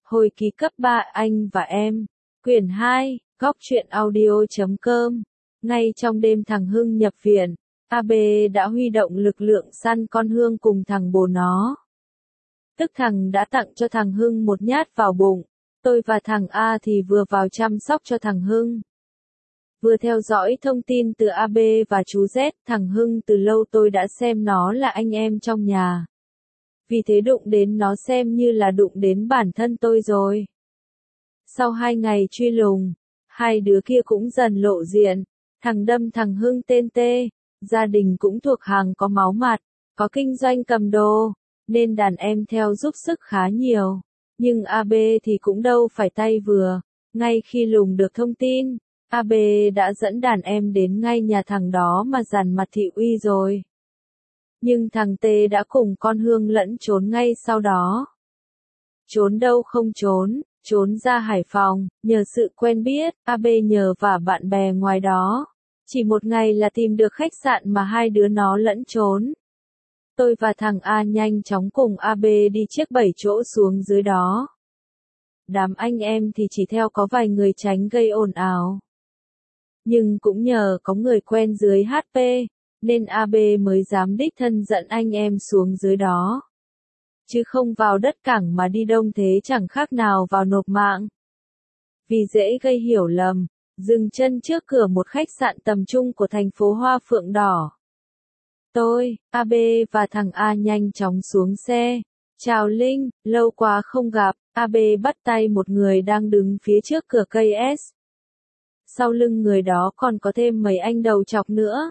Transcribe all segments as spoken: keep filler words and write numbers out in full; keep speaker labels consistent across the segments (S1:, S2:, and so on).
S1: Hồi ký cấp ba Anh và Em, quyển hai, góc truyện audio.com. Ngay trong đêm thằng Hưng nhập viện, a bê đã huy động lực lượng săn con Hương cùng thằng bồ nó. Tức thằng đã tặng cho thằng Hưng một nhát vào bụng, tôi và thằng A thì vừa vào chăm sóc cho thằng Hưng. Vừa theo dõi thông tin từ a bê và chú Z, thằng Hưng từ lâu tôi đã xem nó là anh em trong nhà. Vì thế đụng đến nó xem như là đụng đến bản thân tôi rồi. Sau hai ngày truy lùng, hai đứa kia cũng dần lộ diện, thằng đâm thằng Hưng tên T, gia đình cũng thuộc hàng có máu mặt, có kinh doanh cầm đồ, nên đàn em theo giúp sức khá nhiều. Nhưng a bê thì cũng đâu phải tay vừa, ngay khi lùng được thông tin, a bê đã dẫn đàn em đến ngay nhà thằng đó mà dằn mặt thị uy rồi. Nhưng thằng T đã cùng con Hương lẫn trốn ngay sau đó. Trốn đâu không trốn, trốn ra Hải Phòng, nhờ sự quen biết, a bê nhờ và bạn bè ngoài đó. Chỉ một ngày là tìm được khách sạn mà hai đứa nó lẫn trốn. Tôi và thằng A nhanh chóng cùng a bê đi chiếc bảy chỗ xuống dưới đó. Đám anh em thì chỉ theo có vài người tránh gây ồn ào. Nhưng cũng nhờ có người quen dưới hát pê, nên a bê mới dám đích thân dẫn anh em xuống dưới đó. Chứ không vào đất cảng mà đi đông thế chẳng khác nào vào nộp mạng. Vì dễ gây hiểu lầm, dừng chân trước cửa một khách sạn tầm trung của thành phố Hoa Phượng Đỏ. Tôi, a bê và thằng A nhanh chóng xuống xe. Chào Linh, lâu quá không gặp, a bê bắt tay một người đang đứng phía trước cửa cây S. Sau lưng người đó còn có thêm mấy anh đầu chọc nữa.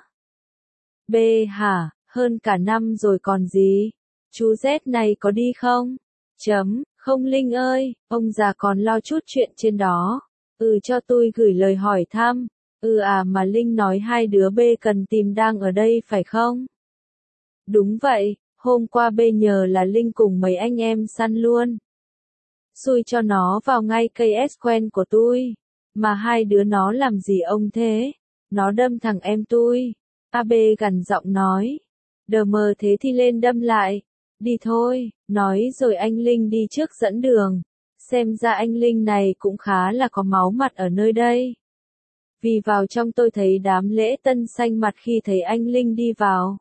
S1: B hả, hơn cả năm rồi còn gì? Chú Z này có đi không? Chấm, không Linh ơi, ông già còn lo chút chuyện trên đó. Ừ cho tôi gửi lời hỏi thăm. Ừ à mà Linh nói hai đứa B cần tìm đang ở đây phải không? Đúng vậy, hôm qua B nhờ là Linh cùng mấy anh em săn luôn. Xui cho nó vào ngay cây S quen của tôi. Mà hai đứa nó làm gì ông thế? Nó đâm thằng em tôi. a bê gằn giọng nói. Đờ mờ thế thì lên đâm lại. Đi thôi, nói rồi anh Linh đi trước dẫn đường. Xem ra anh Linh này cũng khá là có máu mặt ở nơi đây. Vì vào trong tôi thấy đám lễ tân xanh mặt khi thấy anh Linh đi vào.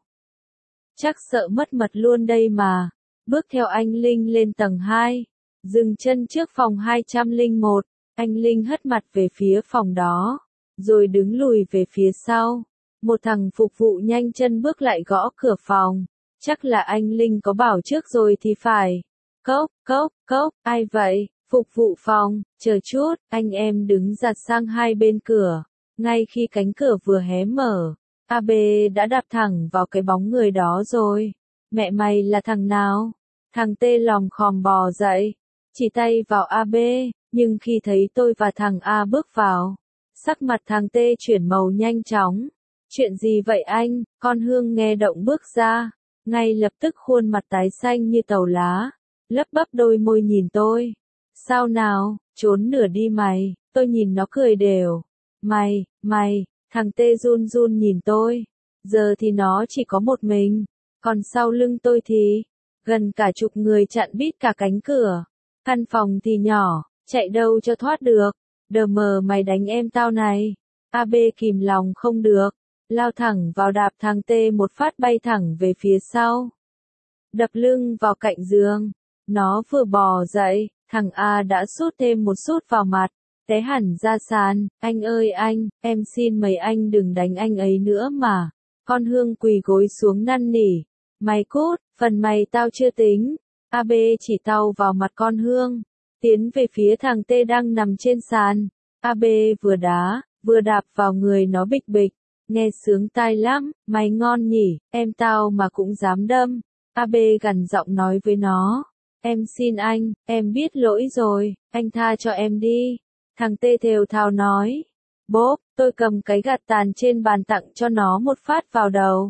S1: Chắc sợ mất mật luôn đây mà. Bước theo anh Linh lên tầng hai. Dừng chân trước phòng hai không một. Anh Linh hất mặt về phía phòng đó. Rồi đứng lùi về phía sau. Một thằng phục vụ nhanh chân bước lại gõ cửa phòng. Chắc là anh Linh có bảo trước rồi thì phải. Cốc, cốc, cốc, ai vậy? Phục vụ phòng, chờ chút, anh em đứng giặt sang hai bên cửa. Ngay khi cánh cửa vừa hé mở, a bê đã đạp thẳng vào cái bóng người đó rồi. Mẹ mày là thằng nào? Thằng T lòm khòm bò dậy, chỉ tay vào a bê, nhưng khi thấy tôi và thằng A bước vào, sắc mặt thằng T chuyển màu nhanh chóng. Chuyện gì vậy anh? Con Hương nghe động bước ra, ngay lập tức khuôn mặt tái xanh như tàu lá, lấp bắp đôi môi nhìn tôi. Sao nào, trốn nửa đi mày, tôi nhìn nó cười đều. Mày, mày, thằng T run run nhìn tôi. Giờ thì nó chỉ có một mình, còn sau lưng tôi thì gần cả chục người chặn bít cả cánh cửa. Căn phòng thì nhỏ, chạy đâu cho thoát được. Đờ mờ mày đánh em tao này. a bê kìm lòng không được, lao thẳng vào đạp thằng T một phát bay thẳng về phía sau. Đập lưng vào cạnh giường. Nó vừa bò dậy, thằng A đã sút thêm một sút vào mặt, té hẳn ra sàn. Anh ơi anh, em xin mấy anh đừng đánh anh ấy nữa mà. Con Hương quỳ gối xuống năn nỉ. Mày cút, phần mày tao chưa tính. a bê chỉ tau vào mặt con Hương, tiến về phía thằng T đang nằm trên sàn. a bê vừa đá, vừa đạp vào người nó bịch bịch. Nghe sướng tai lắm, mày ngon nhỉ, em tao mà cũng dám đâm. a bê gằn giọng nói với nó. Em xin anh, em biết lỗi rồi, anh tha cho em đi. Thằng T thều thào nói. Bốp, tôi cầm cái gạt tàn trên bàn tặng cho nó một phát vào đầu.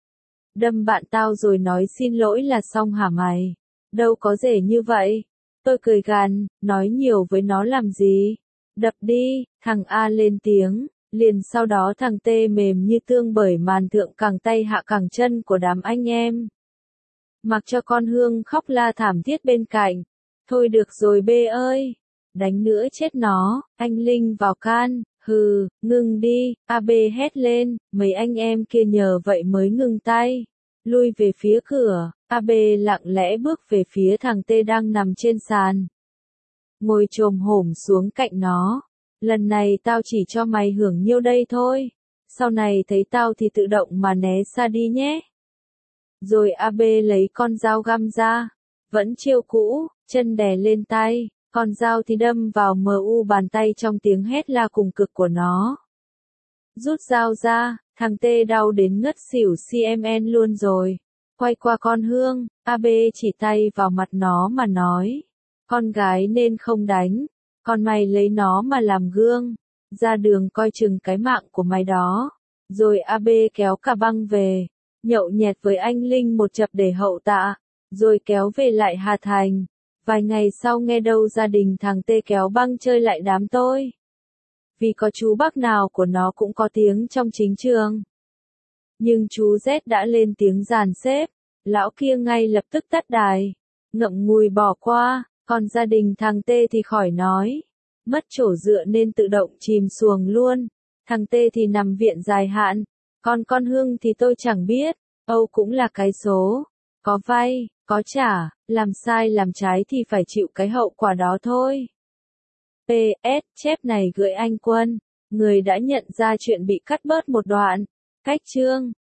S1: Đâm bạn tao rồi nói xin lỗi là xong hả mày? Đâu có dễ như vậy. Tôi cười gằn, nói nhiều với nó làm gì? Đập đi, thằng A lên tiếng. Liền sau đó thằng T mềm như tương bởi màn thượng cẳng tay hạ cẳng chân của đám anh em. Mặc cho con Hương khóc la thảm thiết bên cạnh. Thôi được rồi bê ơi. Đánh nữa chết nó, anh Linh vào can, hừ, ngừng đi, a bê hét lên, mấy anh em kia nhờ vậy mới ngừng tay. Lui về phía cửa, a bê lặng lẽ bước về phía thằng T đang nằm trên sàn. Ngồi chồm hổm xuống cạnh nó. Lần này tao chỉ cho mày hưởng nhiêu đây thôi. Sau này thấy tao thì tự động mà né xa đi nhé. Rồi a bê lấy con dao găm ra. Vẫn chiêu cũ, chân đè lên tay. Con dao thì đâm vào mờ u bàn tay trong tiếng hét la cùng cực của nó. Rút dao ra, thằng T đau đến ngất xỉu xê em en luôn rồi. Quay qua con Hương, a bê chỉ tay vào mặt nó mà nói. Con gái nên không đánh, còn mày lấy nó mà làm gương. Ra đường coi chừng cái mạng của mày đó. Rồi a bê kéo cả băng về, nhậu nhẹt với anh Linh một chập để hậu tạ, rồi kéo về lại Hà Thành. Vài ngày sau nghe đâu gia đình thằng T kéo băng chơi lại đám tôi. Vì có chú bác nào của nó cũng có tiếng trong chính trường. Nhưng chú Z đã lên tiếng dàn xếp, lão kia ngay lập tức tắt đài, ngậm ngùi bỏ qua, còn gia đình thằng T thì khỏi nói. Mất chỗ dựa nên tự động chìm xuồng luôn, thằng T thì nằm viện dài hạn, còn con Hương thì tôi chẳng biết, Âu cũng là cái số, có vay, có trả, làm sai làm trái thì phải chịu cái hậu quả đó thôi. pê ét chép này gửi anh Quân, người đã nhận ra chuyện bị cắt bớt một đoạn. Cách chương